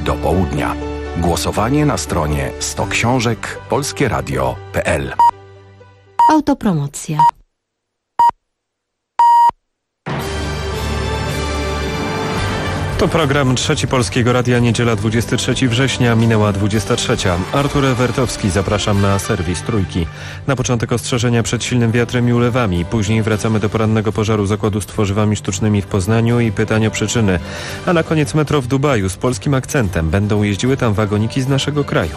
do południa. Głosowanie na stronie 100 książek polskieradio.pl. Autopromocja. To program Trzeci Polskiego Radia, niedziela 23 września, minęła 23. Artur Ewertowski, zapraszam na serwis Trójki. Na początek ostrzeżenia przed silnym wiatrem i ulewami. Później wracamy do porannego pożaru zakładu z tworzywami sztucznymi w Poznaniu i pytań o przyczyny. A na koniec metro w Dubaju z polskim akcentem. Będą jeździły tam wagoniki z naszego kraju.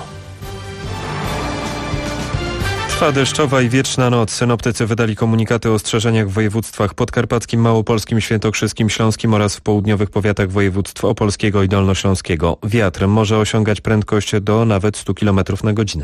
Trwa deszczowa i wieczna noc. Synoptycy wydali komunikaty o ostrzeżeniach w województwach podkarpackim, małopolskim, świętokrzyskim, śląskim oraz w południowych powiatach województw opolskiego i dolnośląskiego. Wiatr może osiągać prędkość do nawet 100 km na godzinę.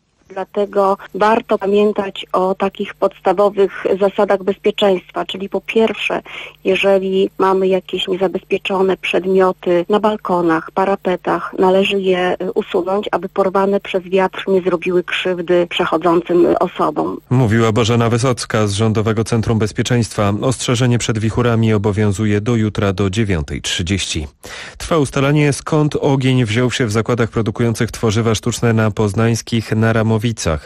Dlatego warto pamiętać o takich podstawowych zasadach bezpieczeństwa, czyli po pierwsze, jeżeli mamy jakieś niezabezpieczone przedmioty na balkonach, parapetach, należy je usunąć, aby porwane przez wiatr nie zrobiły krzywdy przechodzącym osobom. Mówiła Bożena Wysocka z Rządowego Centrum Bezpieczeństwa. Ostrzeżenie przed wichurami obowiązuje do jutra do 9:30. Trwa ustalanie, skąd ogień wziął się w zakładach produkujących tworzywa sztuczne na poznańskich Naramowicach.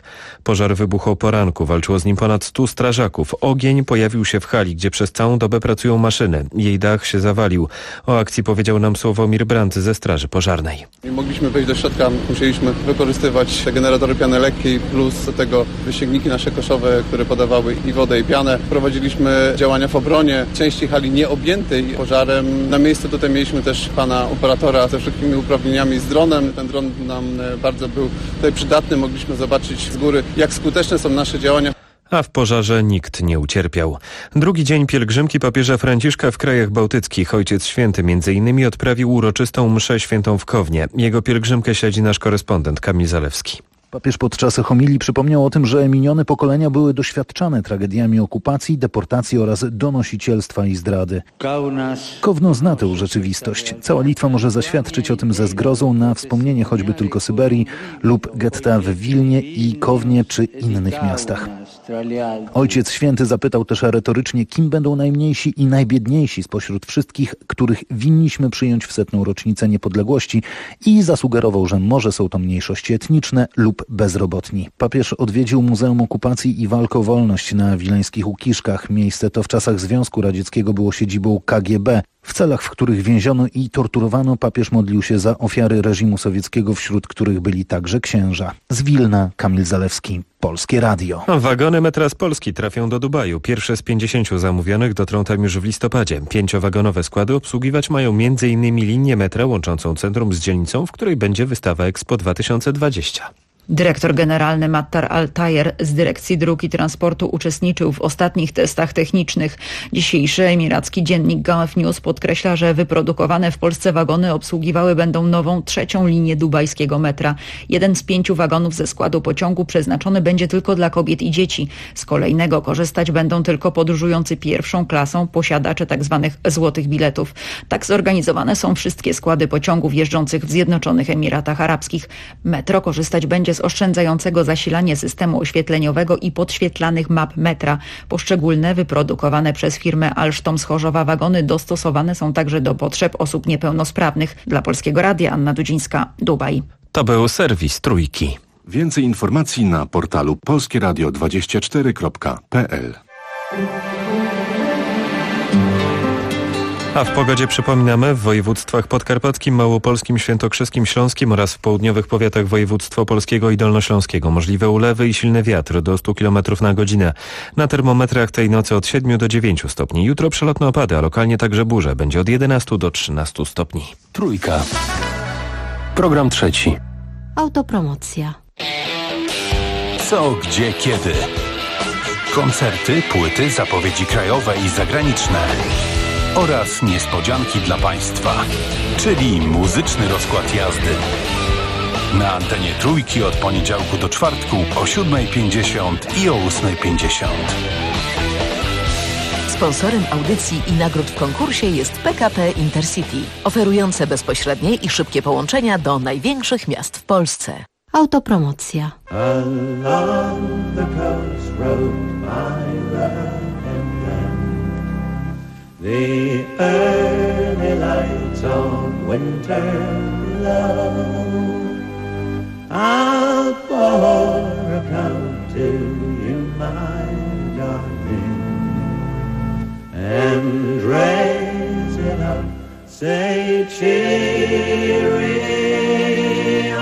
Pożar wybuchł o poranku, walczyło z nim ponad 100 strażaków. Ogień pojawił się w hali, gdzie przez całą dobę pracują maszyny. Jej dach się zawalił. O akcji powiedział nam Sławomir Brandt ze Straży Pożarnej. Nie mogliśmy wejść do środka, musieliśmy wykorzystywać te generatory piany lekkiej, plus do tego wysięgniki nasze koszowe, które podawały i wodę, i pianę. Prowadziliśmy działania w obronie części hali nieobjętej pożarem. Na miejscu tutaj mieliśmy też pana operatora ze wszystkimi uprawnieniami z dronem. Ten dron nam bardzo był tutaj przydatny. Mogliśmy zobaczyć z góry, jak skuteczne są nasze działania. A w pożarze nikt nie ucierpiał. Drugi dzień pielgrzymki papieża Franciszka w krajach bałtyckich. Ojciec Święty m.in. odprawił uroczystą mszę świętą w Kownie. Jego pielgrzymkę śledzi nasz korespondent Kamil Zalewski. Papież podczas homilii przypomniał o tym, że minione pokolenia były doświadczane tragediami okupacji, deportacji oraz donosicielstwa i zdrady. Kowno zna tę rzeczywistość. Cała Litwa może zaświadczyć o tym ze zgrozą na wspomnienie choćby tylko Syberii lub getta w Wilnie i Kownie czy innych miastach. Ojciec Święty zapytał też retorycznie, kim będą najmniejsi i najbiedniejsi spośród wszystkich, których winniśmy przyjąć w 100. rocznicę niepodległości i zasugerował, że może są to mniejszości etniczne lub bezrobotni. Papież odwiedził Muzeum Okupacji i Walk o Wolność na wileńskich Łukiszkach. Miejsce to w czasach Związku Radzieckiego było siedzibą KGB. W celach, w których więziono i torturowano, papież modlił się za ofiary reżimu sowieckiego, wśród których byli także księża. Z Wilna, Kamil Zalewski, Polskie Radio. Wagony metra z Polski trafią do Dubaju. Pierwsze z 50 zamówionych dotrą tam już w listopadzie. 5-wagonowe składy obsługiwać mają m.in. linię metra łączącą centrum z dzielnicą, w której będzie wystawa Expo 2020. Dyrektor generalny Mattar Al-Tayer z Dyrekcji Dróg i Transportu uczestniczył w ostatnich testach technicznych. Dzisiejszy emiracki dziennik Gulf News podkreśla, że wyprodukowane w Polsce wagony obsługiwały będą nową 3. linię dubajskiego metra. 1 z 5 wagonów ze składu pociągu przeznaczony będzie tylko dla kobiet i dzieci. Z kolejnego korzystać będą tylko podróżujący pierwszą klasą, posiadacze tzw. złotych biletów. Tak zorganizowane są wszystkie składy pociągów jeżdżących w Zjednoczonych Emiratach Arabskich. Metro korzystać będzie z oszczędzającego zasilania systemu oświetleniowego i podświetlanych map metra. Poszczególne wyprodukowane przez firmę Alstom z Chorzowa wagony dostosowane są także do potrzeb osób niepełnosprawnych. Dla Polskiego Radia Anna Dudzińska, Dubaj. To był serwis Trójki. Więcej informacji na portalu polskieradio24.pl. A w pogodzie przypominamy, w województwach podkarpackim, małopolskim, świętokrzyskim, śląskim oraz w południowych powiatach województw opolskiego i dolnośląskiego możliwe ulewy i silny wiatr do 100 km na godzinę. Na termometrach tej nocy od 7 do 9 stopni. Jutro przelotne opady, a lokalnie także burze. Będzie od 11 do 13 stopni. Trójka. Program trzeci. Autopromocja. Co, gdzie, kiedy. Koncerty, płyty, zapowiedzi krajowe i zagraniczne. Oraz niespodzianki dla Państwa, czyli muzyczny rozkład jazdy. Na antenie Trójki od poniedziałku do czwartku o 7:50 i o 8:50. Sponsorem audycji i nagród w konkursie jest PKP Intercity, oferujące bezpośrednie i szybkie połączenia do największych miast w Polsce. Autopromocja. The early lights of winter love. I'll pour a cup to you, my darling, and raise it up, say cheerio.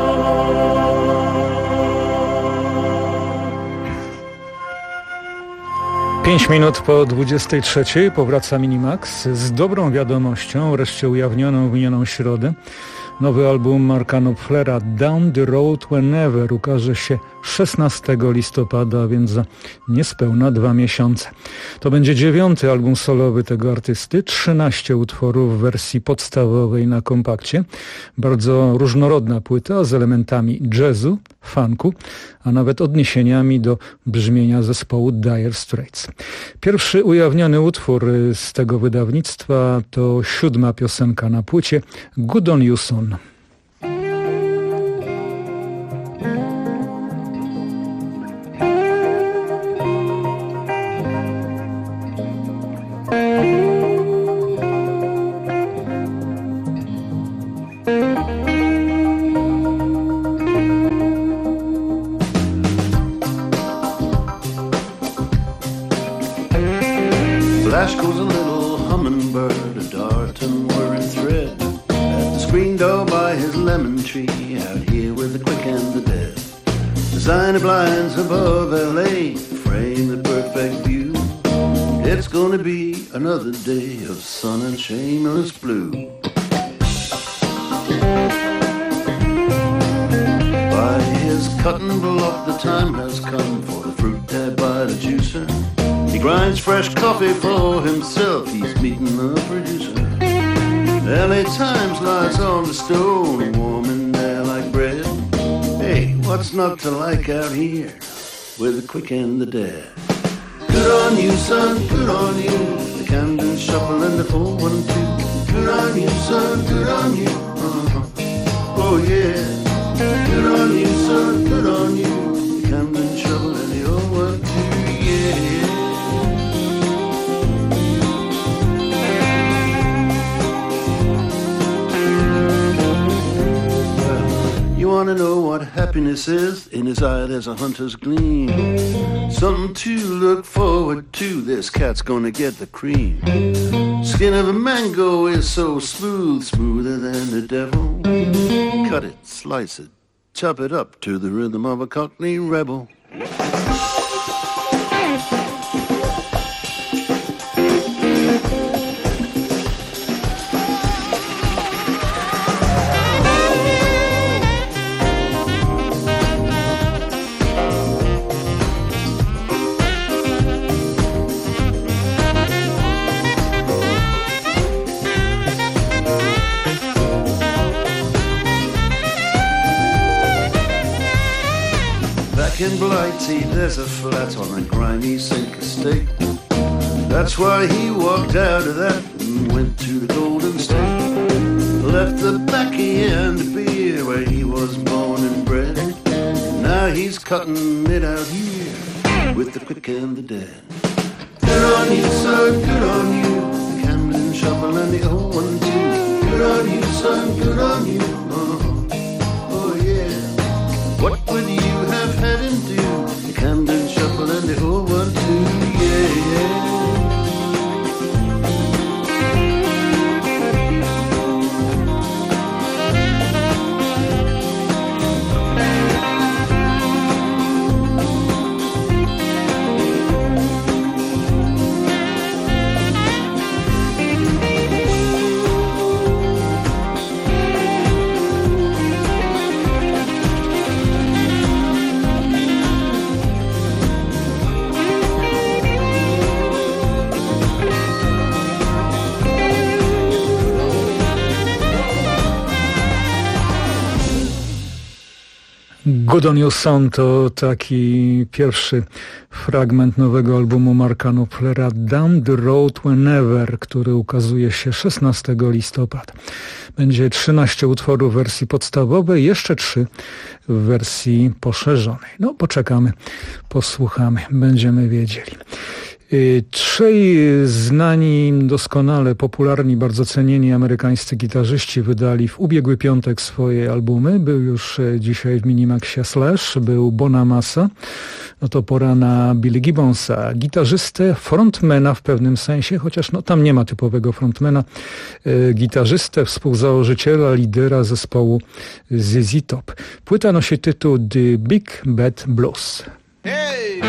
5 minut po 23 powraca Minimax z dobrą wiadomością, wreszcie ujawnioną w minioną środę. Nowy album Marka Knopflera Down the Road Whenever ukaże się 16 listopada, więc za niespełna 2 miesiące. To będzie 9. album solowy tego artysty, 13 utworów w wersji podstawowej na kompakcie. Bardzo różnorodna płyta z elementami jazzu, funku, a nawet odniesieniami do brzmienia zespołu Dire Straits. Pierwszy ujawniony utwór z tego wydawnictwa to 7. piosenka na płycie Good on You Son. Flash goes a little hummingbird, a dart and whirring thread, at the screen door by his lemon tree, out here with the quick and the dead. Designer blinds above LA frame the perfect view. It's gonna be another day of sun and shameless blue. By his cutting block the time has come for the fruit dab by the juicer. He grinds fresh coffee for himself, he's meeting the producer. LA Times lies on the stone, warm in there like bread. Hey, what's not to like out here with the quick and the dead? Good on you, son, good on you. The Camden Shuffle and the 412. Good on you, son, good on you. Oh yeah. Good on you, son, good on you. The Camden Shuffle and the 412. Yeah. You wanna know what happiness is? In his eye there's a hunter's gleam. Something to look forward to, this cat's gonna get the cream. Skin of a mango is so smooth, smoother than the devil. Cut it, slice it, chop it up to the rhythm of a Cockney rebel. In Blighty, there's a flat on a grimy sink estate. That's why he walked out of that and went to the Golden State. Left the baccy and the beer where he was born and bred. Now he's cutting it out here with the quick and the dead. Good on you, son, good on you. The Camden Shuffle and the 012. Good on you, son, good on you. Oh yeah. What would you have had him do? The Camden Shuffle and the 012, yeah, yeah. Good on You Son to taki pierwszy fragment nowego albumu Marka Knopflera Down the Road Whenever, który ukazuje się 16 listopada. Będzie 13 utworów w wersji podstawowej, jeszcze 3 w wersji poszerzonej. No poczekamy, posłuchamy, będziemy wiedzieli. Trzej znani, doskonale popularni, bardzo cenieni amerykańscy gitarzyści wydali w ubiegły piątek swoje albumy. Był już dzisiaj w Minimaxie Slash, był Bonamassa. No to pora na Billy Gibbonsa, gitarzystę, frontmana w pewnym sensie, chociaż tam nie ma typowego frontmana, gitarzystę, współzałożyciela, lidera zespołu ZZ Top. Płyta nosi tytuł The Big Bad Blues. Hey!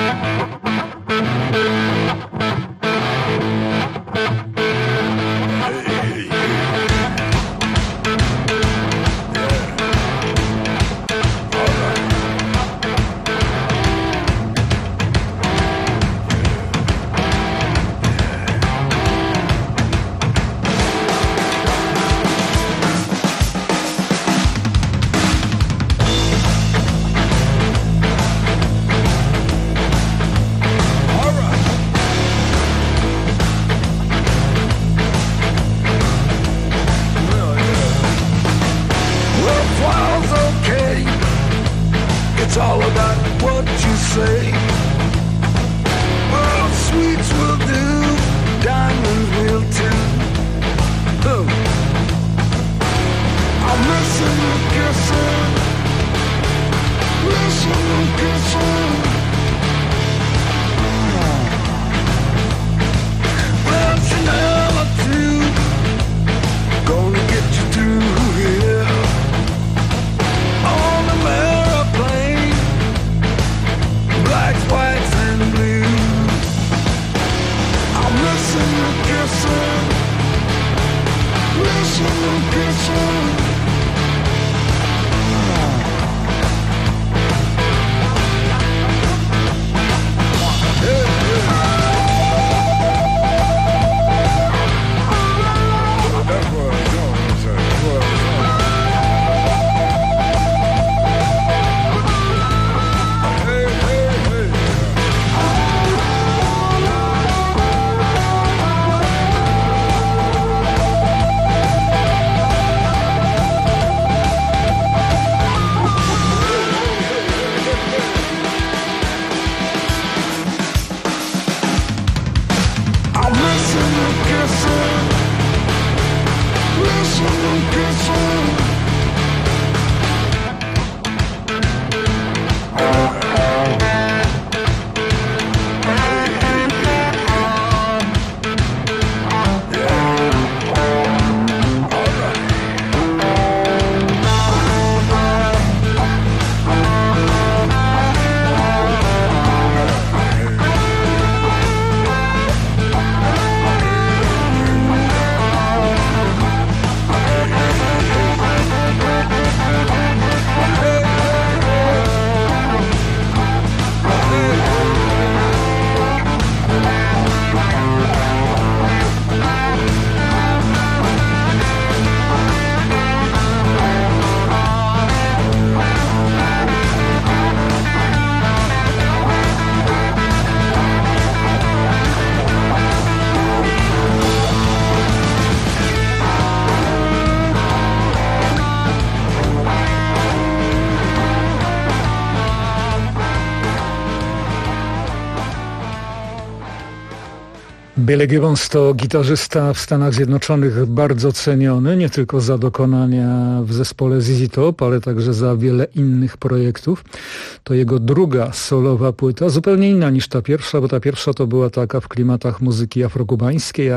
Billy Gibbons to gitarzysta w Stanach Zjednoczonych bardzo ceniony, nie tylko za dokonania w zespole ZZ Top, ale także za wiele innych projektów. To jego druga solowa płyta, zupełnie inna niż ta pierwsza, bo ta pierwsza to była taka w klimatach muzyki afrokubańskiej,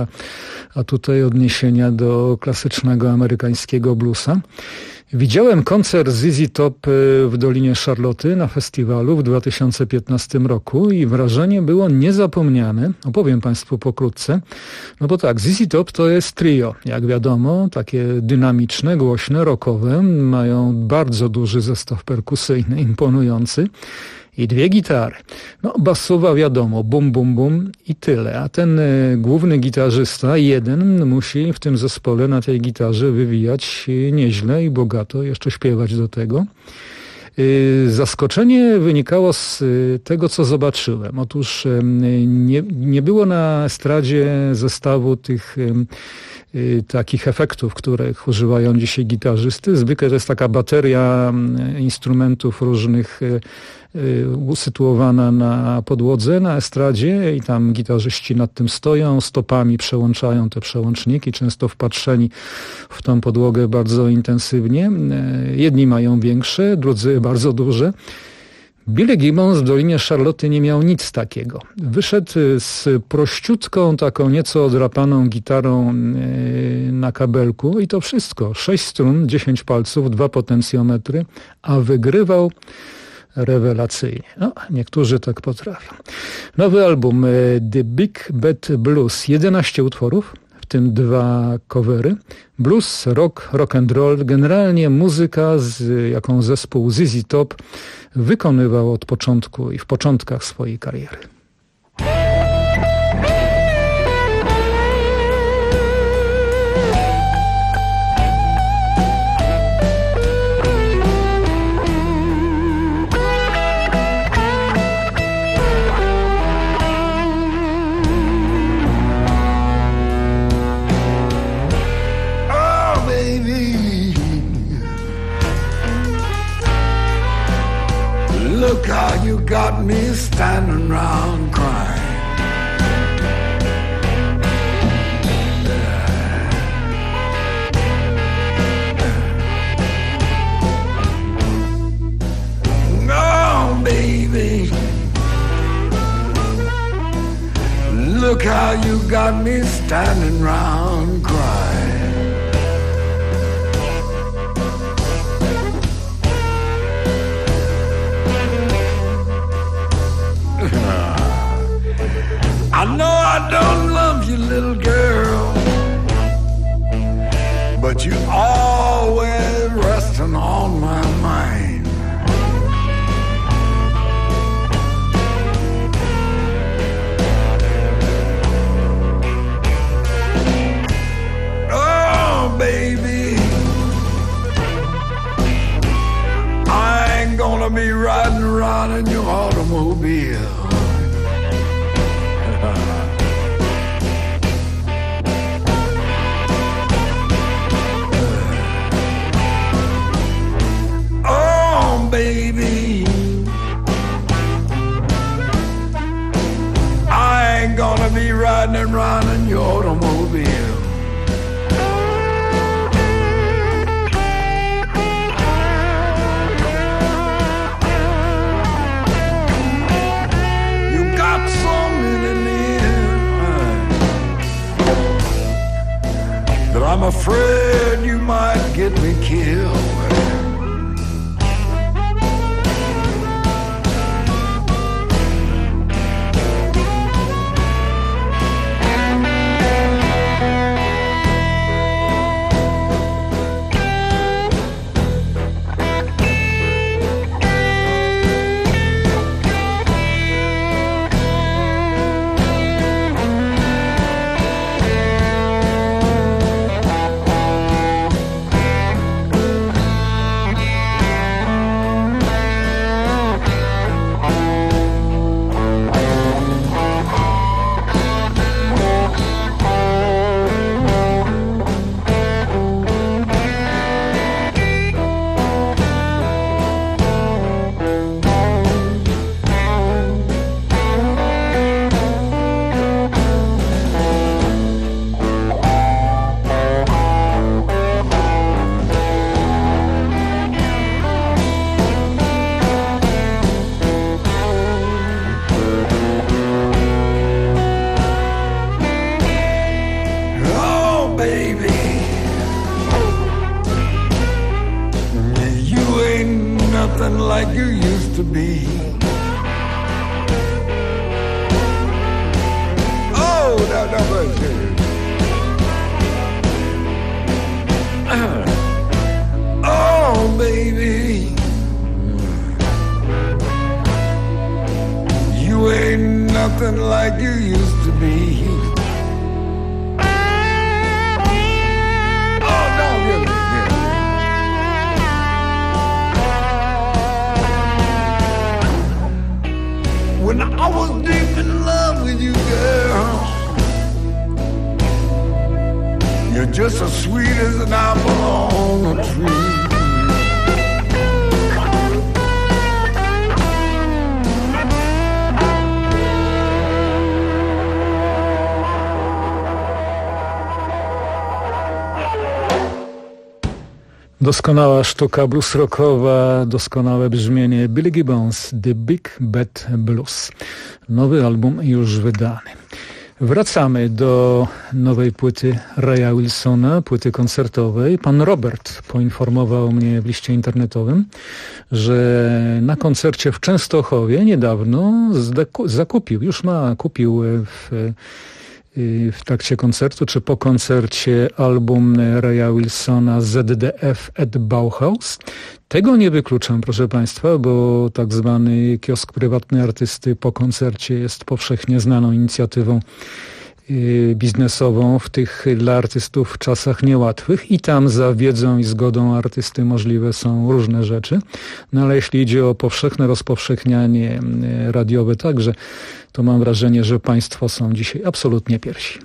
a tutaj odniesienia do klasycznego amerykańskiego bluesa. Widziałem koncert ZZ Top w Dolinie Szarloty na festiwalu w 2015 roku i wrażenie było niezapomniane. Opowiem Państwu pokrótce. No bo tak, ZZ Top to jest trio, jak wiadomo, takie dynamiczne, głośne, rockowe. Mają bardzo duży zestaw perkusyjny, imponujący. I dwie gitary. No basowa wiadomo, bum, bum, bum i tyle. A ten główny gitarzysta, jeden, musi w tym zespole na tej gitarze wywijać nieźle i bogato, jeszcze śpiewać do tego. Zaskoczenie wynikało z tego, co zobaczyłem. Otóż nie było na estradzie zestawu tych takich efektów, których używają dzisiaj gitarzysty. Zwykle to jest taka bateria instrumentów różnych usytuowana na podłodze, na estradzie i tam gitarzyści nad tym stoją, stopami przełączają te przełączniki, często wpatrzeni w tą podłogę bardzo intensywnie. Jedni mają większe, drudzy bardzo duże. Billy Gibbons w Dolinie Szarloty nie miał nic takiego. Wyszedł z prościutką, taką nieco odrapaną gitarą na kabelku i to wszystko. 6 strun, 10 palców, 2 potencjometry, a wygrywał rewelacyjnie. No, niektórzy tak potrafią. Nowy album The Big Bad Blues. 11 utworów, w tym 2 covery. Blues, rock and roll. Generalnie muzyka, jaką zespół ZZ Top wykonywał od początku i w początkach swojej kariery. Look how you got me standing round crying. Oh, baby. Look how you got me standing round crying. I know I don't love you, little girl, but you always resting on my mind. Oh, baby, I ain't gonna be riding around in your automobile. Oh, baby, I ain't gonna be riding around in your automobile. You got something in there that I'm afraid you might get me killed. Like you used to be. Oh, that was good. Oh, baby, you ain't nothing like you used to be. When I was deep in love with you, girl, you just as sweet as an apple on a tree. Doskonała sztuka blues rockowa, doskonałe brzmienie Billy Gibbons, The Big Bad Blues. Nowy album już wydany. Wracamy do nowej płyty Raya Wilsona, płyty koncertowej. Pan Robert poinformował mnie w liście internetowym, że na koncercie w Częstochowie niedawno kupił w trakcie koncertu, czy po koncercie album Raya Wilsona ZDF at Bauhaus. Tego nie wykluczam, proszę Państwa, bo tak zwany kiosk prywatny artysty po koncercie jest powszechnie znaną inicjatywą biznesową w tych dla artystów czasach niełatwych i tam za wiedzą i zgodą artysty możliwe są różne rzeczy. No ale jeśli idzie o powszechne rozpowszechnianie radiowe także, to mam wrażenie, że Państwo są dzisiaj absolutnie pierwsi.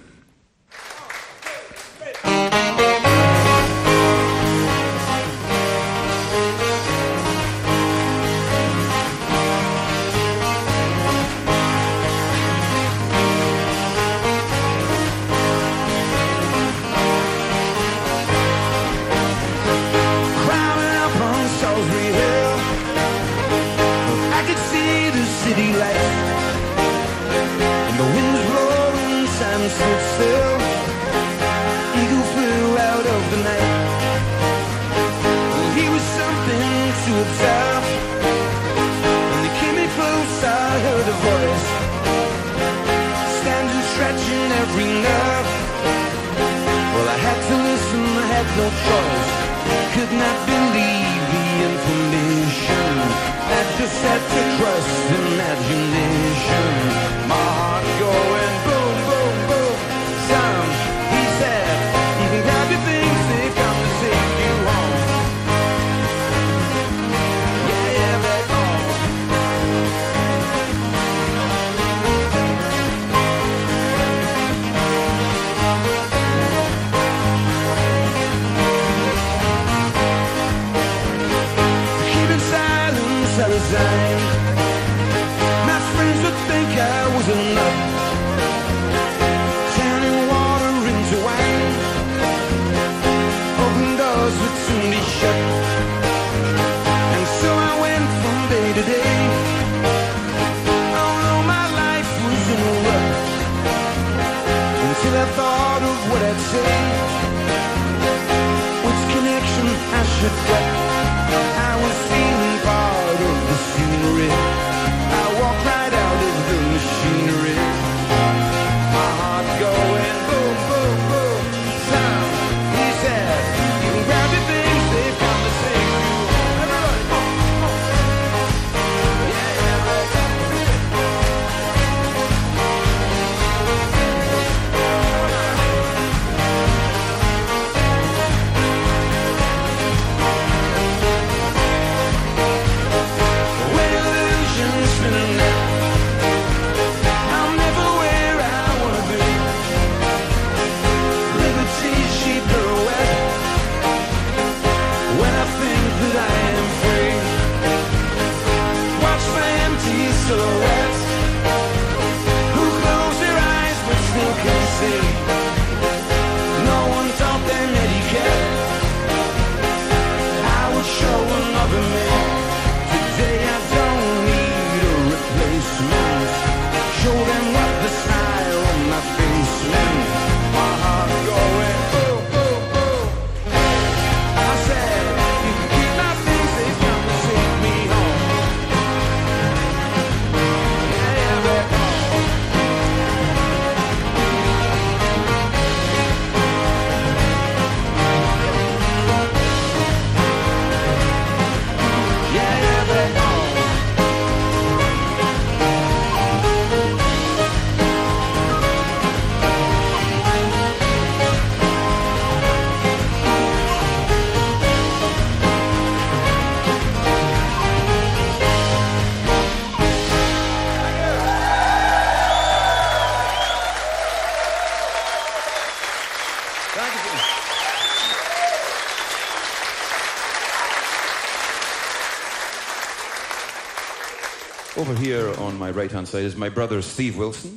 Over here on my right hand side is my brother Steve Wilson.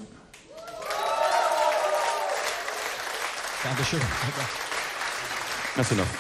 That's enough.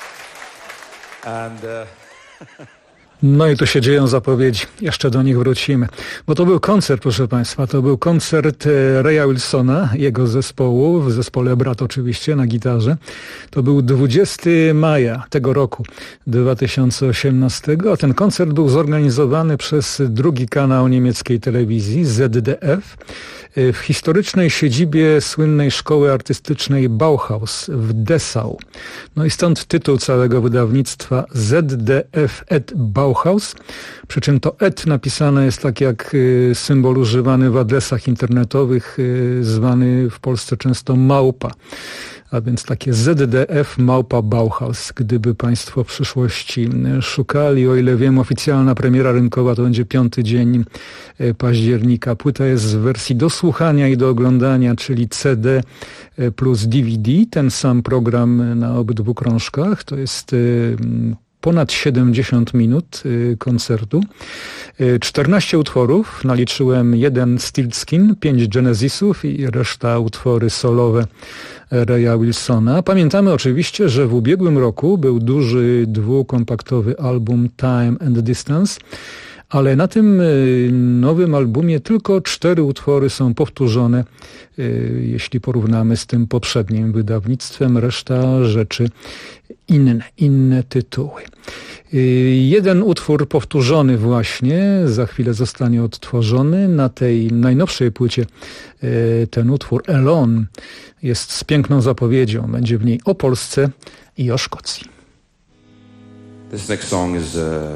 And No i tu się dzieją zapowiedzi. Jeszcze do nich wrócimy. Bo to był koncert, proszę Państwa. To był koncert Raya Wilsona, jego zespołu, w zespole Brat oczywiście, na gitarze. To był 20 maja tego roku, 2018. A ten koncert był zorganizowany przez drugi kanał niemieckiej telewizji, ZDF, w historycznej siedzibie słynnej szkoły artystycznej Bauhaus w Dessau. No i stąd tytuł całego wydawnictwa ZDF et Bauhaus, przy czym to et napisane jest tak jak symbol używany w adresach internetowych, zwany w Polsce często małpa. A więc takie ZDF małpa Bauhaus, gdyby Państwo w przyszłości szukali. O ile wiem, oficjalna premiera rynkowa to będzie 5 dzień października. Płyta jest w wersji do słuchania i do oglądania, czyli CD plus DVD. Ten sam program na obydwu krążkach. To jest ponad 70 minut koncertu. 14 utworów, naliczyłem 1 Stiltskin, 5 Genesisów i reszta utwory solowe Raya Wilsona. Pamiętamy oczywiście, że w ubiegłym roku był duży dwukompaktowy album Time and Distance, ale na tym nowym albumie tylko 4 utwory są powtórzone, jeśli porównamy z tym poprzednim wydawnictwem. Reszta rzeczy inne tytuły. 1 utwór powtórzony właśnie, za chwilę zostanie odtworzony. Na tej najnowszej płycie ten utwór Alone jest z piękną zapowiedzią. Będzie w niej o Polsce i o Szkocji. This next song is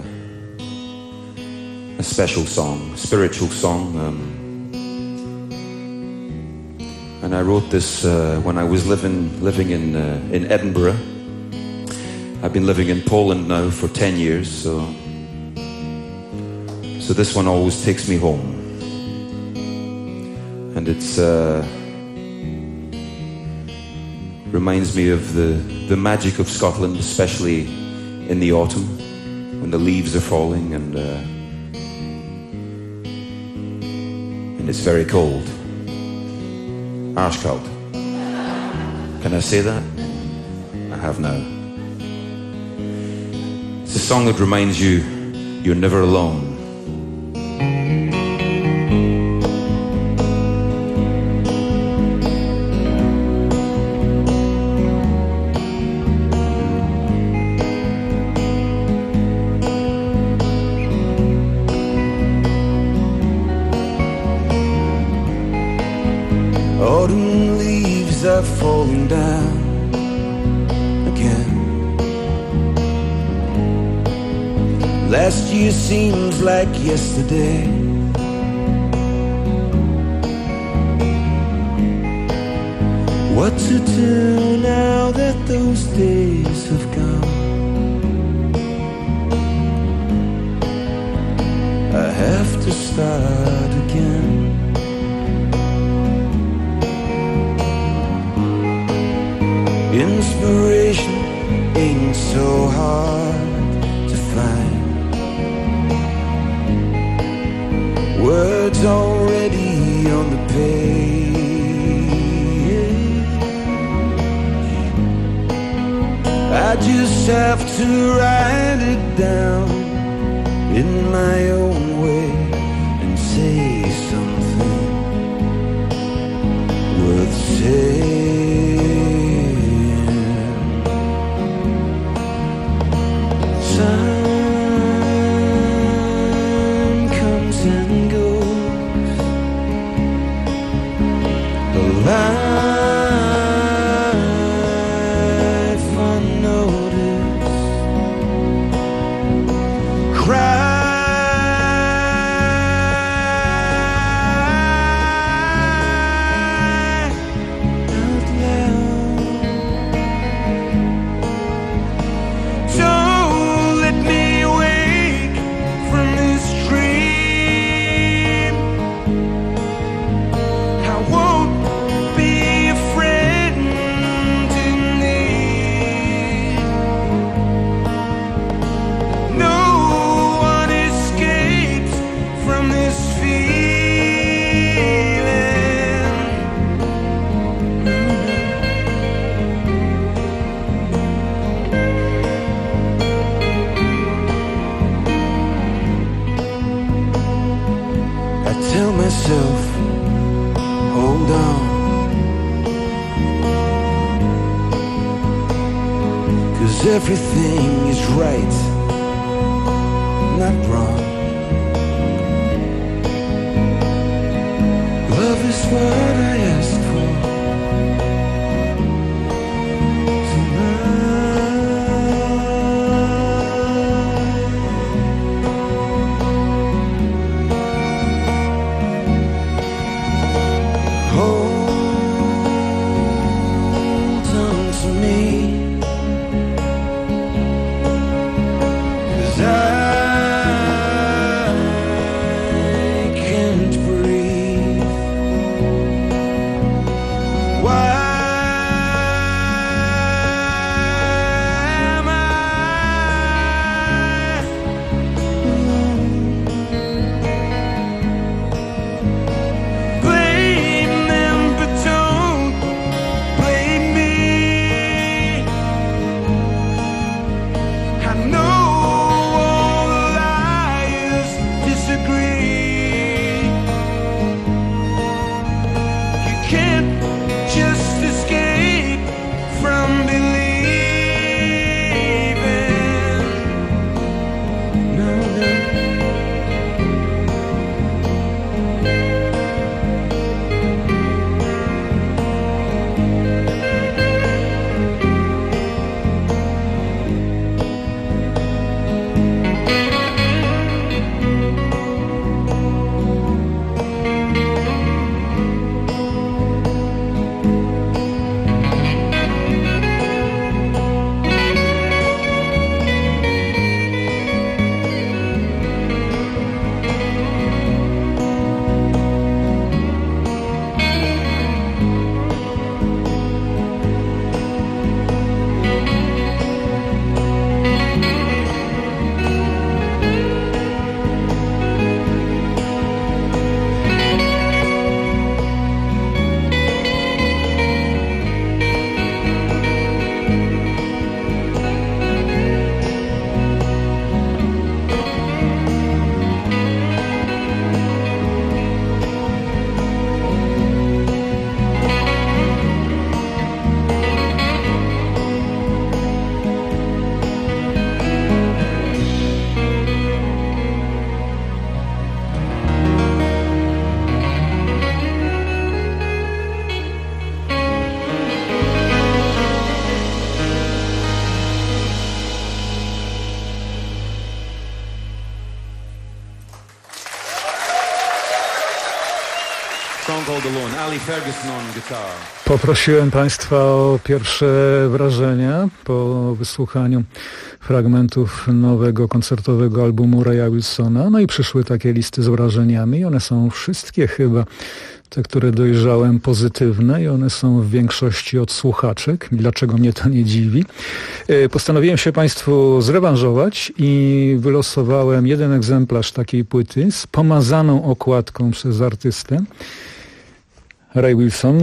a special song, spiritual song. And I wrote this when I was living in Edinburgh. I've been living in Poland now for 10 years, so this one always takes me home. And it's reminds me of the magic of Scotland, especially in the autumn when the leaves are falling and it's very cold. Arse cold. Can I say that? I have now. It's a song that reminds you you're never alone. Autumn leaves are falling down again. Last year seems like yesterday. What to do now that those days have gone? I have to start again. Inspiration ain't so hard to find. Words already on the page. I just have to write it down in my own way and say something worth saying. Time comes and goes. The life unnoticed. yourself, hold on. 'Cause everything is right, not wrong. Love is what I asked for. Poprosiłem Państwa o pierwsze wrażenia po wysłuchaniu fragmentów nowego koncertowego albumu Raya Wilsona. No i przyszły takie listy z wrażeniami. One są wszystkie chyba te, które dojrzałem, pozytywne i one są w większości od słuchaczek. Dlaczego mnie to nie dziwi? Postanowiłem się Państwu zrewanżować i wylosowałem jeden egzemplarz takiej płyty z pomazaną okładką przez artystę. Ray Wilson,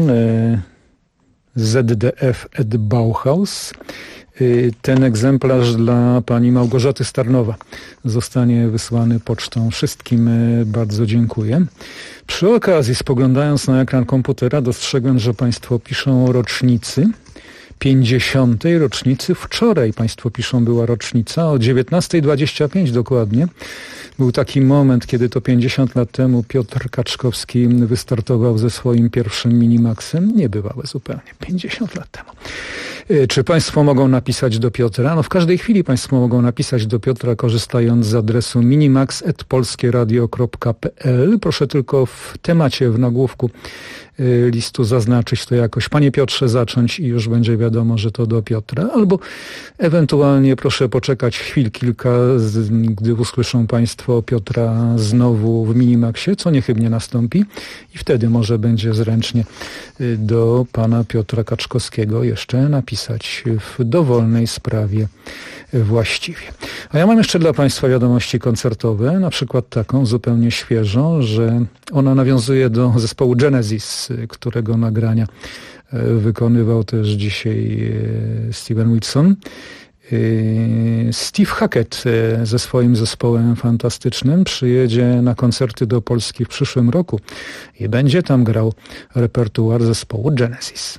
ZDF et Bauhaus. Ten egzemplarz dla pani Małgorzaty Starnowa zostanie wysłany pocztą. Wszystkim bardzo dziękuję. Przy okazji, spoglądając na ekran komputera, dostrzegłem, że Państwo piszą o rocznicy. 50. rocznicy. Wczoraj Państwo piszą, była rocznica o 19:25 dokładnie. Był taki moment, kiedy to 50 lat temu Piotr Kaczkowski wystartował ze swoim pierwszym Minimaxem. Niebywałe zupełnie. 50 lat temu. Czy Państwo mogą napisać do Piotra? No w każdej chwili Państwo mogą napisać do Piotra, korzystając z adresu minimax@polskieradio.pl. Proszę tylko w temacie, w nagłówku listu zaznaczyć to jakoś. Panie Piotrze, zacząć i już będzie wiadomo, że to do Piotra. Albo ewentualnie proszę poczekać chwil kilka, gdy usłyszą Państwo Piotra znowu w Minimaxie, co niechybnie nastąpi i wtedy może będzie zręcznie do pana Piotra Kaczkowskiego jeszcze napisać w dowolnej sprawie właściwie. A ja mam jeszcze dla Państwa wiadomości koncertowe, na przykład taką zupełnie świeżą, że ona nawiązuje do zespołu Genesis, którego nagrania wykonywał też dzisiaj Steven Wilson. Steve Hackett ze swoim zespołem fantastycznym przyjedzie na koncerty do Polski w przyszłym roku i będzie tam grał repertuar zespołu Genesis.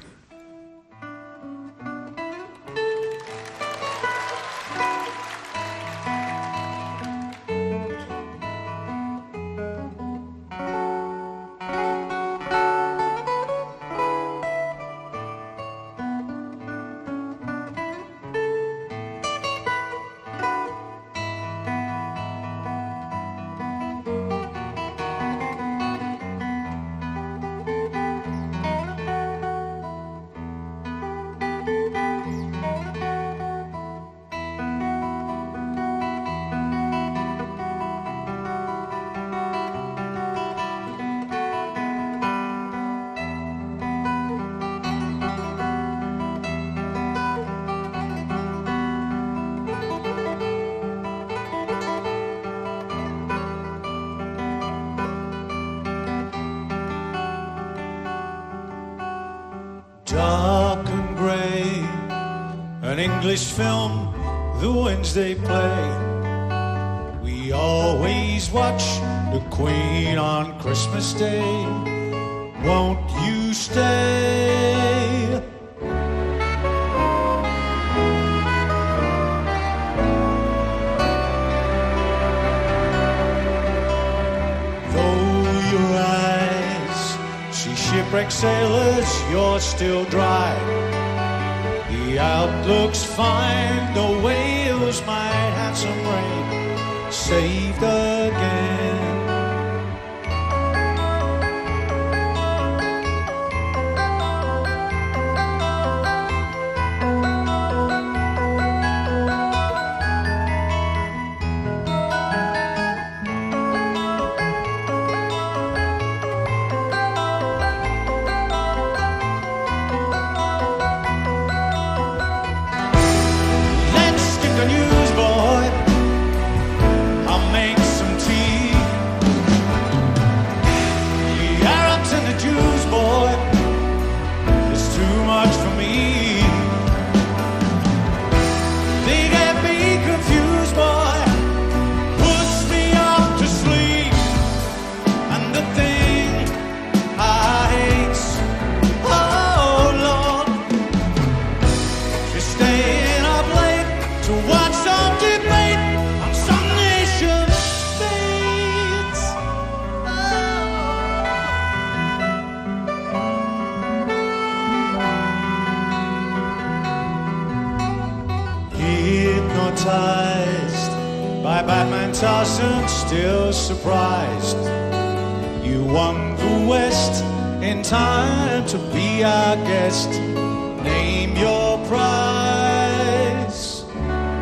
Dark and grey, an English film, the Wednesday play. We always watch the Queen on Christmas Day. Won't you stay? Though your eyes see shipwrecked sailors, you're still dry. The outlook's fine, the whales might have some rain. Saved again. Still surprised you won the West in time to be our guest. Name your prize.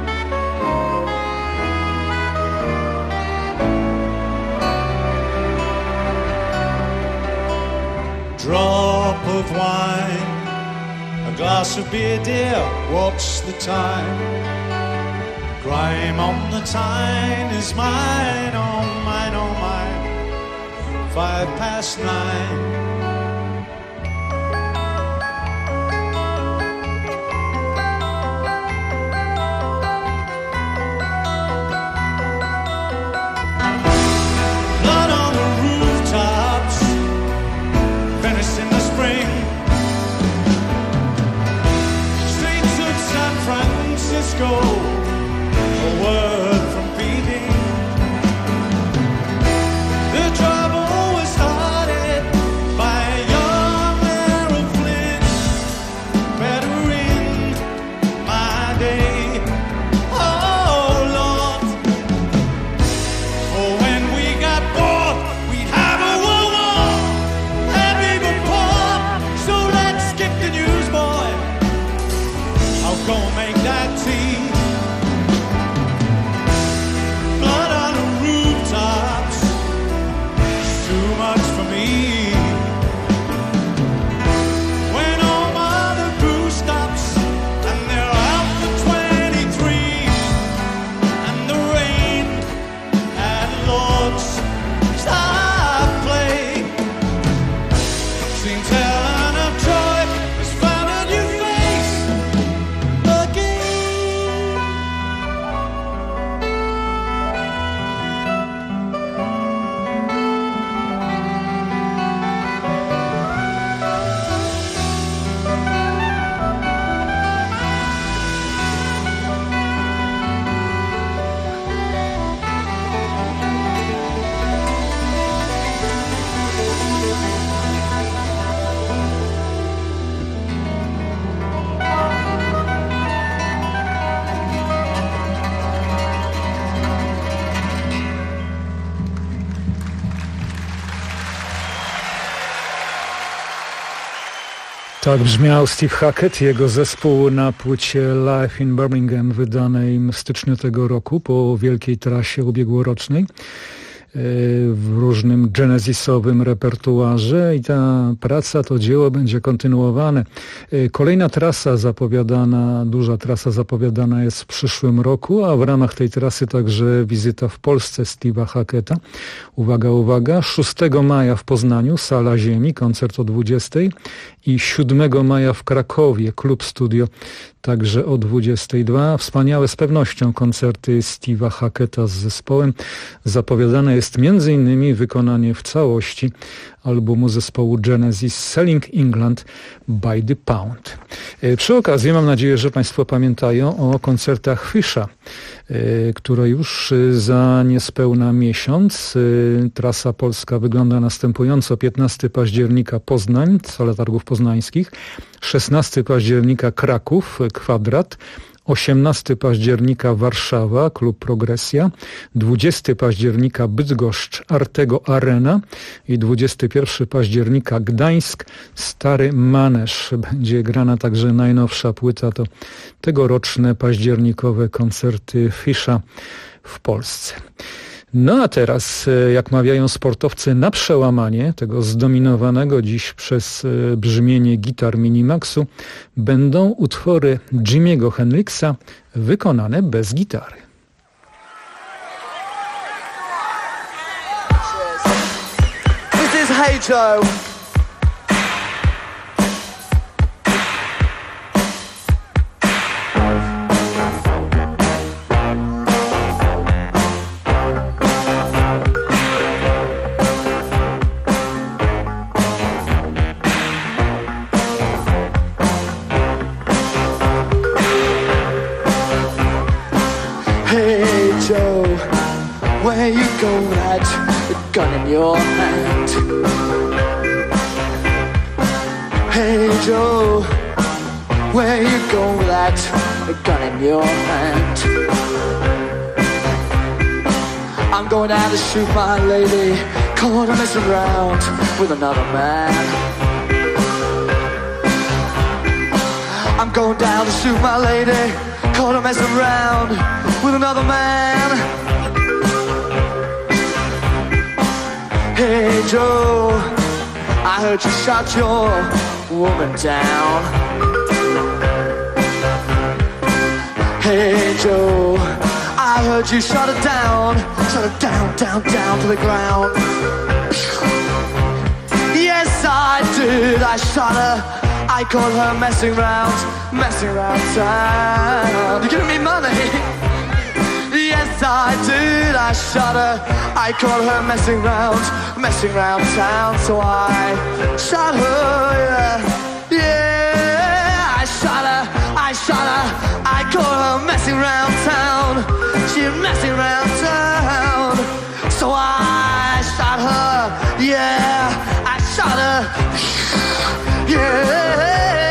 Drop of wine, a glass of beer, dear, what's the time? Grime on the Tyne is mine, oh mine, oh mine. 9:05. Blood on the rooftops, Venice in the spring, streets of San Francisco. A word from Beijing. The trouble was started by Tak brzmiał Steve Hackett, jego zespół na płycie Live in Birmingham wydanej w styczniu tego roku po wielkiej trasie ubiegłorocznej w różnym genesisowym repertuarze i ta praca, to dzieło będzie kontynuowane. Kolejna trasa zapowiadana, duża trasa zapowiadana jest w przyszłym roku, a w ramach tej trasy także wizyta w Polsce Steve'a Hacketta. Uwaga, uwaga, 6 maja w Poznaniu, Sala Ziemi, koncert o 20 i 7 maja w Krakowie, Klub Studio, także o 22. Wspaniałe z pewnością koncerty Steve'a Hacketta z zespołem. Zapowiadane jest m.in. wykonanie w całości albumu zespołu Genesis Selling England by the Pound. Przy okazji mam nadzieję, że Państwo pamiętają o koncertach Fisha, które już za niespełna miesiąc. Trasa polska wygląda następująco. 15 października Poznań, Sala Targów Poznańskich, 16 października Kraków, Kwadrat, 18 października Warszawa, Klub Progresja, 20 października Bydgoszcz, Artego Arena i 21 października Gdańsk, Stary Manesz. Będzie grana także najnowsza płyta, to tegoroczne październikowe koncerty Fisha w Polsce. No a teraz, jak mawiają sportowcy, na przełamanie tego zdominowanego dziś przez brzmienie gitar Minimaxu będą utwory Jimiego Hendrixa wykonane bez gitary. This is Hey Joe. Where you go, lad, a gun in your hand. Hey Joe, where you go, lad, a gun in your hand. I'm going out to shoot my lady, caught her messing around with another man. I'm going down to shoot my lady, caught her messing around with another man. Hey Joe, I heard you shot your woman down. Hey Joe, I heard you shot her down down to the ground. Yes I did, I shot her, I caught her messing around town. You giving me money? Yes I did, I shot her, I caught her messing around town. So I shot her, yeah, I shot her, I caught her messing around town. She messing around town. So I shot her, yeah, I shot her, yeah.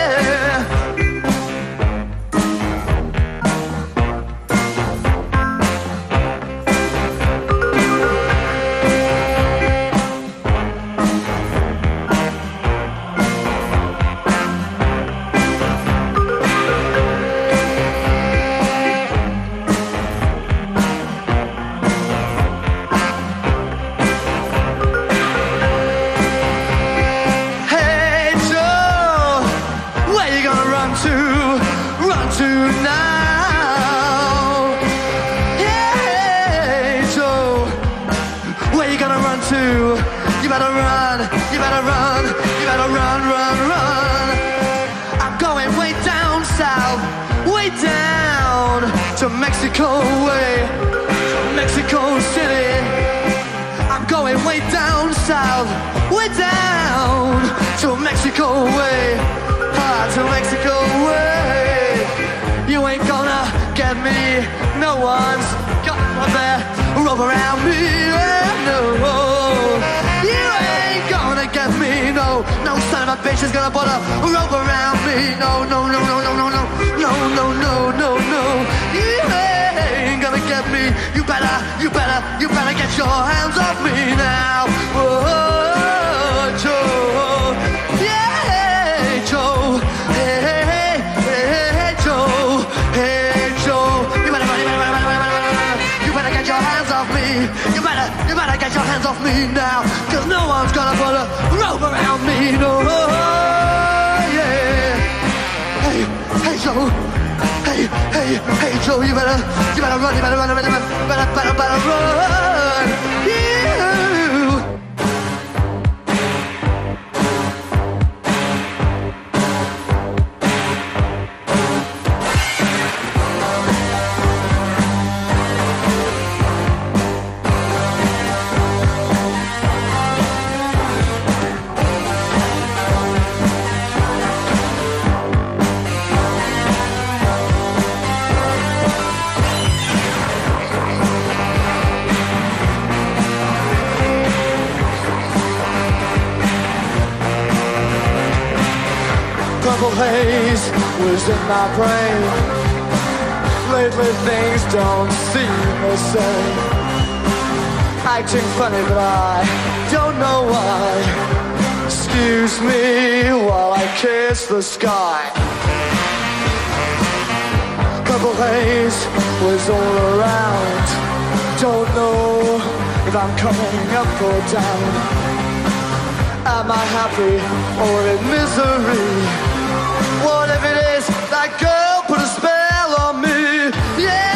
Mexico City. I'm going way down south, way down to Mexico way, to Mexico way. You ain't gonna get me, no one's gonna there rope around me, no. You ain't gonna get me, no son of a bitch is gonna put a rope around me, no. You ain't gonna get me. You better get your hands off me now. Oh, Joe, yeah, Joe. of me. You better get your hands off me now, 'cause no one's gonna put a rope around me, no. Yeah. Hey Joe. Hey Joe, you better run, you better run. Yeah. Purple haze was in my brain. Lately things don't seem the same. Acting funny but I don't know why. Excuse me while I kiss the sky. Purple haze was all around. Don't know if I'm coming up or down. Am I happy or in misery? Whatever it is, that girl put a spell on me. Yeah.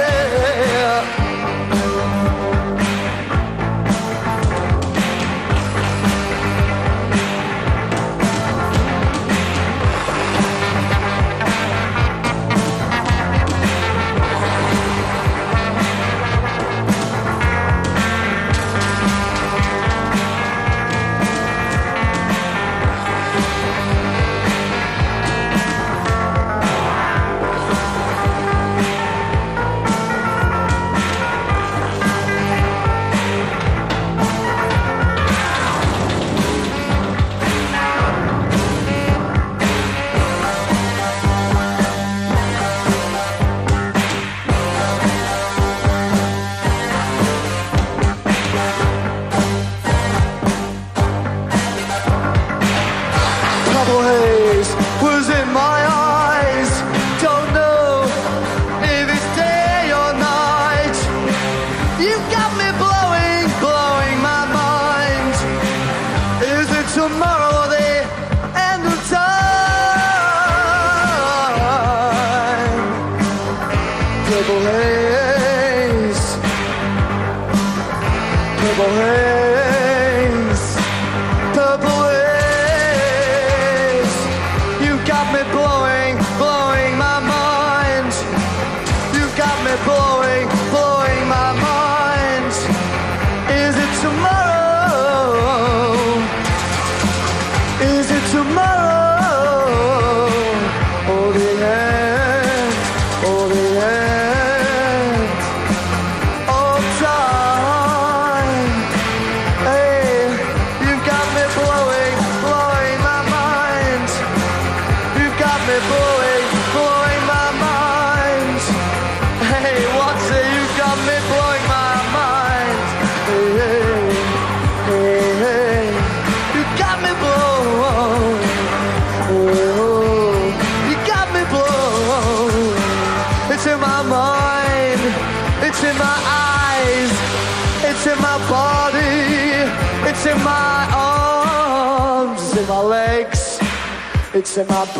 It's in my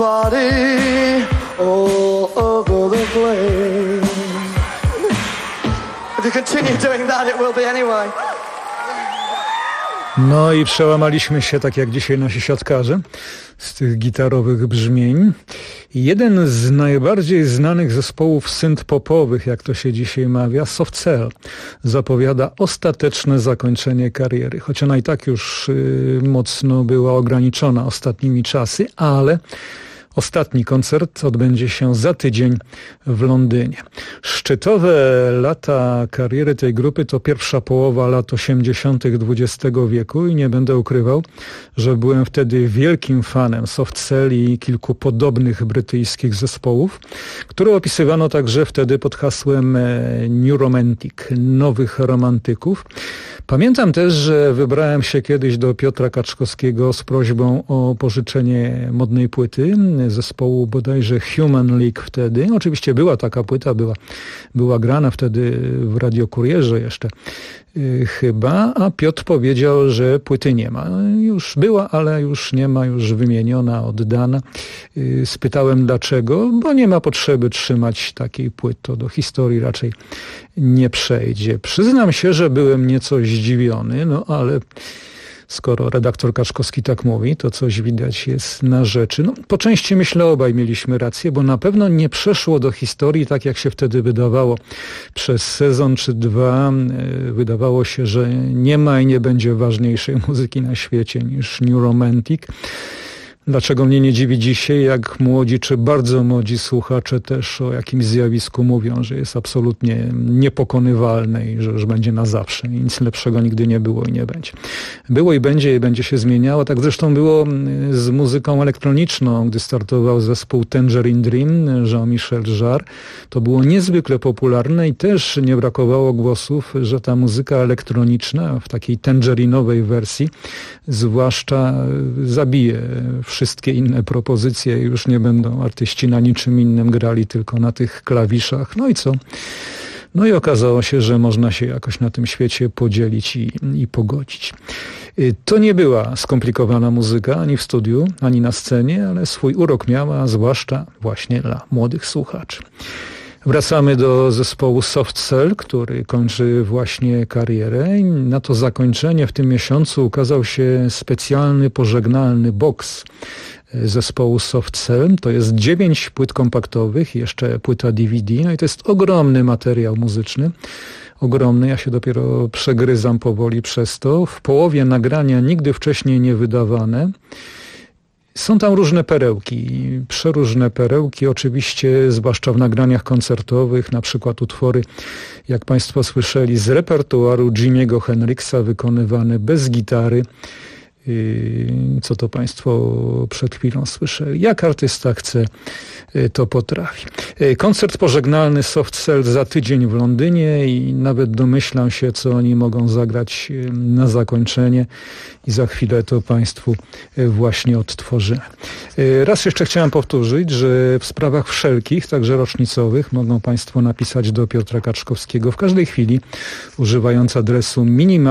body, all over the place. If you continue doing that, it will be anyway. No i przełamaliśmy się, tak jak dzisiaj nasi siatkarze, z tych gitarowych brzmień. Jeden z najbardziej znanych zespołów synth-popowych, jak to się dzisiaj mawia, Soft Cell, zapowiada ostateczne zakończenie kariery. Choć ona i tak już mocno była ograniczona ostatnimi czasy, ale ostatni koncert odbędzie się za tydzień w Londynie. Szczytowe lata kariery tej grupy to pierwsza połowa lat 80. XX wieku i nie będę ukrywał, że byłem wtedy wielkim fanem Soft Cell i kilku podobnych brytyjskich zespołów, które opisywano także wtedy pod hasłem New Romantic, nowych romantyków. Pamiętam też, że wybrałem się kiedyś do Piotra Kaczkowskiego z prośbą o pożyczenie modnej płyty zespołu bodajże Human League wtedy. Oczywiście była taka płyta, była grana wtedy w Radiokurierze jeszcze chyba, a Piotr powiedział, że płyty nie ma. Już była, ale już nie ma, już wymieniona, oddana. Spytałem dlaczego, bo nie ma potrzeby trzymać takiej płyty, to do historii raczej nie przejdzie. Przyznam się, że byłem nieco zdziwiony, no ale skoro redaktor Kaczkowski tak mówi, to coś widać jest na rzeczy. No, po części myślę, obaj mieliśmy rację, bo na pewno nie przeszło do historii tak, jak się wtedy wydawało. Przez sezon czy dwa wydawało się, że nie ma i nie będzie ważniejszej muzyki na świecie niż New Romantic. Dlaczego mnie nie dziwi dzisiaj, jak młodzi czy bardzo młodzi słuchacze też o jakimś zjawisku mówią, że jest absolutnie niepokonywalne i że już będzie na zawsze. I nic lepszego nigdy nie było i nie będzie. Było i będzie się zmieniało. Tak zresztą było z muzyką elektroniczną, gdy startował zespół Tangerine Dream, Jean-Michel Jarre. To było niezwykle popularne i też nie brakowało głosów, że ta muzyka elektroniczna w takiej tangerinowej wersji zwłaszcza zabije wszystkie inne propozycje, już nie będą artyści na niczym innym grali, tylko na tych klawiszach. No i co? No i okazało się, że można się jakoś na tym świecie podzielić i pogodzić. To nie była skomplikowana muzyka ani w studiu, ani na scenie, ale swój urok miała, zwłaszcza właśnie dla młodych słuchaczy. Wracamy do zespołu Soft Cell, który kończy właśnie karierę. Na to zakończenie w tym miesiącu ukazał się specjalny, pożegnalny boks zespołu Soft Cell. To jest 9 płyt kompaktowych, jeszcze płyta DVD. No i to jest ogromny materiał muzyczny. Ogromny, ja się dopiero przegryzam powoli przez to. W połowie nagrania nigdy wcześniej nie wydawane. Są tam różne perełki, przeróżne perełki, oczywiście, zwłaszcza w nagraniach koncertowych, na przykład utwory, jak Państwo słyszeli, z repertuaru Jimiego Hendrixa, wykonywane bez gitary. Co to Państwo przed chwilą słyszeli. Jak artysta chce, to potrafi. Koncert pożegnalny Soft Cell za tydzień w Londynie i nawet domyślam się, co oni mogą zagrać na zakończenie i za chwilę to Państwu właśnie odtworzymy. Raz jeszcze chciałem powtórzyć, że w sprawach wszelkich, także rocznicowych, mogą Państwo napisać do Piotra Kaczkowskiego w każdej chwili, używając adresu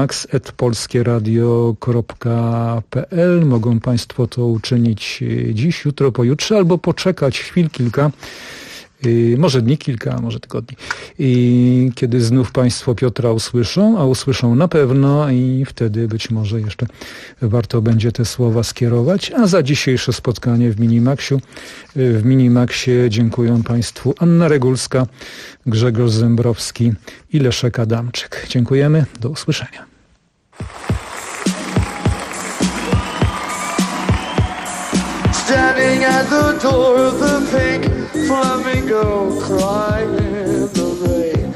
minimax@polskieradio.pl. Mogą Państwo to uczynić dziś, jutro, pojutrze, albo poczekać chwil kilka, może dni kilka, może tygodni, kiedy znów Państwo Piotra usłyszą, a usłyszą na pewno i wtedy być może jeszcze warto będzie te słowa skierować. A za dzisiejsze spotkanie w Minimaxie dziękuję Państwu Anna Regulska, Grzegorz Zembrowski i Leszek Adamczyk. Dziękujemy, do usłyszenia. Standing at the door of the pink flamingo, crying in the rain.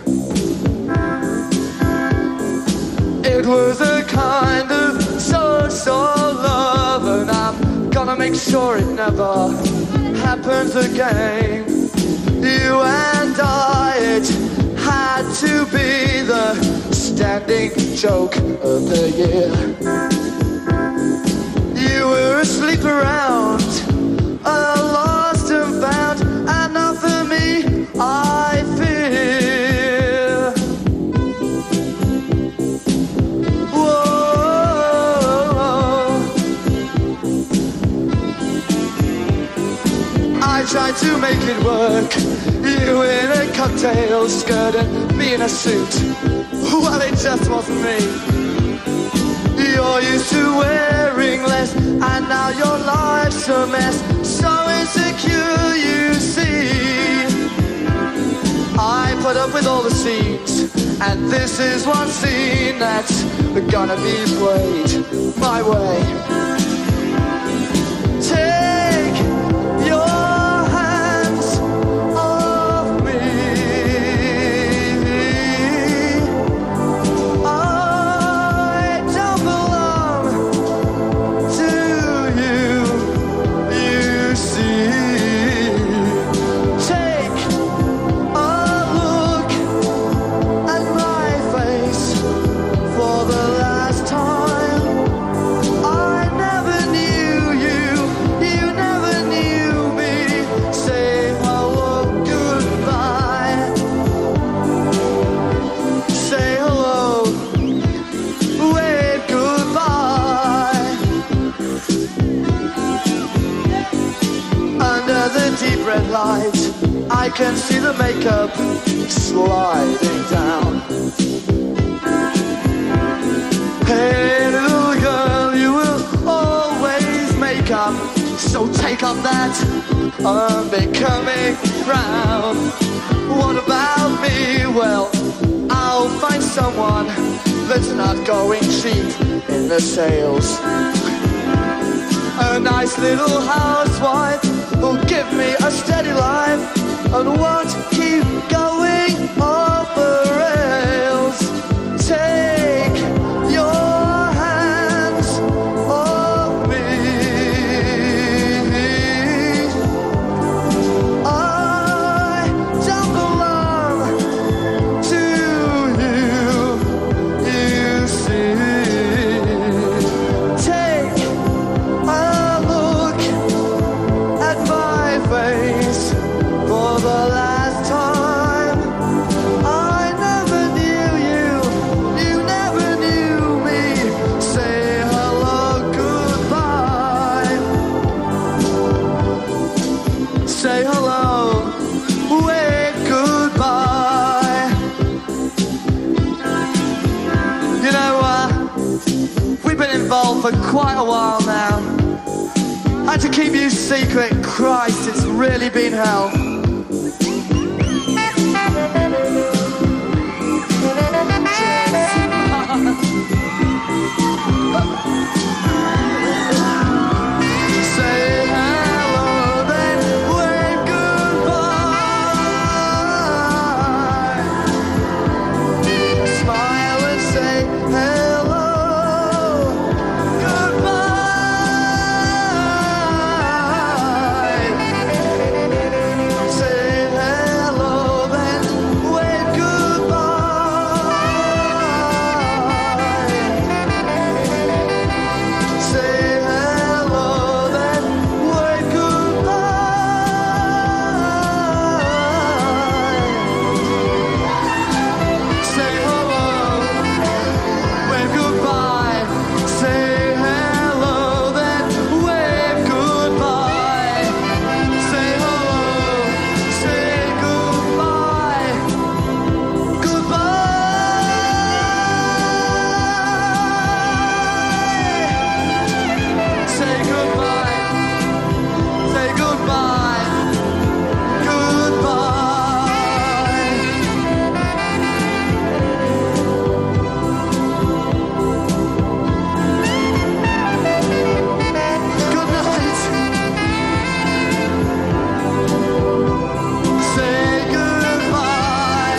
It was a kind of so love, and I'm gonna make sure it never happens again. You and I, it had to be the standing joke of the year. You were asleep around, lost and found, and not for me, I fear. Whoa. I tried to make it work, you in a cocktail skirt and me in a suit. Well, it just wasn't me. You're used to wearing less, and now your life's a mess. So insecure, you see. I put up with all the scenes, and this is one scene that's gonna be played my way. Take your hands off me. For the red light, I can see the makeup sliding down. Hey little girl, you will always make up, so take up that unbecoming frown. What about me? Well, I'll find someone that's not going cheap in the sales. A nice little housewife who'll give me a steady life and won't keep going off the rails. Take your hands off me. I don't belong to you, you see. Take a look at my face for the last time. I never knew you, you never knew me. Say hello, goodbye. Say hello, wave goodbye. You know, we've been involved for quite a while now. And to keep you secret, Christ, it's really been hell. Say hello, then wave goodbye. Smile and say hello, goodbye. Say hello, then wave goodbye. Say hello, then wave goodbye. Say hello, wave goodbye. Say hello, then wave goodbye. Say hello, say goodbye. Goodbye. Say goodbye. Say goodbye. Goodbye. Good night. Say goodbye.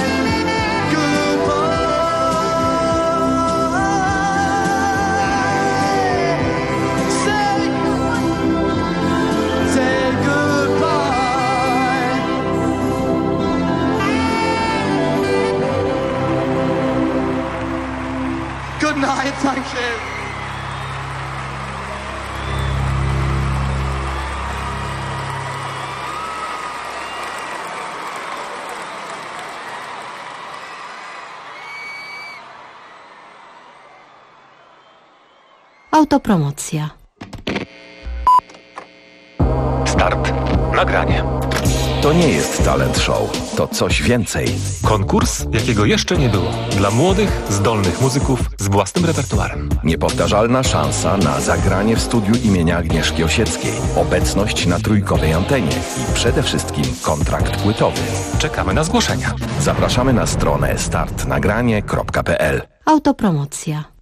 Goodbye. Say goodbye. Good night, thank you. Autopromocja. Start. Nagranie. To nie jest talent show, to coś więcej. Konkurs, jakiego jeszcze nie było. Dla młodych, zdolnych muzyków z własnym repertuarem. Niepowtarzalna szansa na zagranie w studiu imienia Agnieszki Osieckiej, obecność na trójkowej antenie i przede wszystkim kontrakt płytowy. Czekamy na zgłoszenia. Zapraszamy na stronę startnagranie.pl. Autopromocja.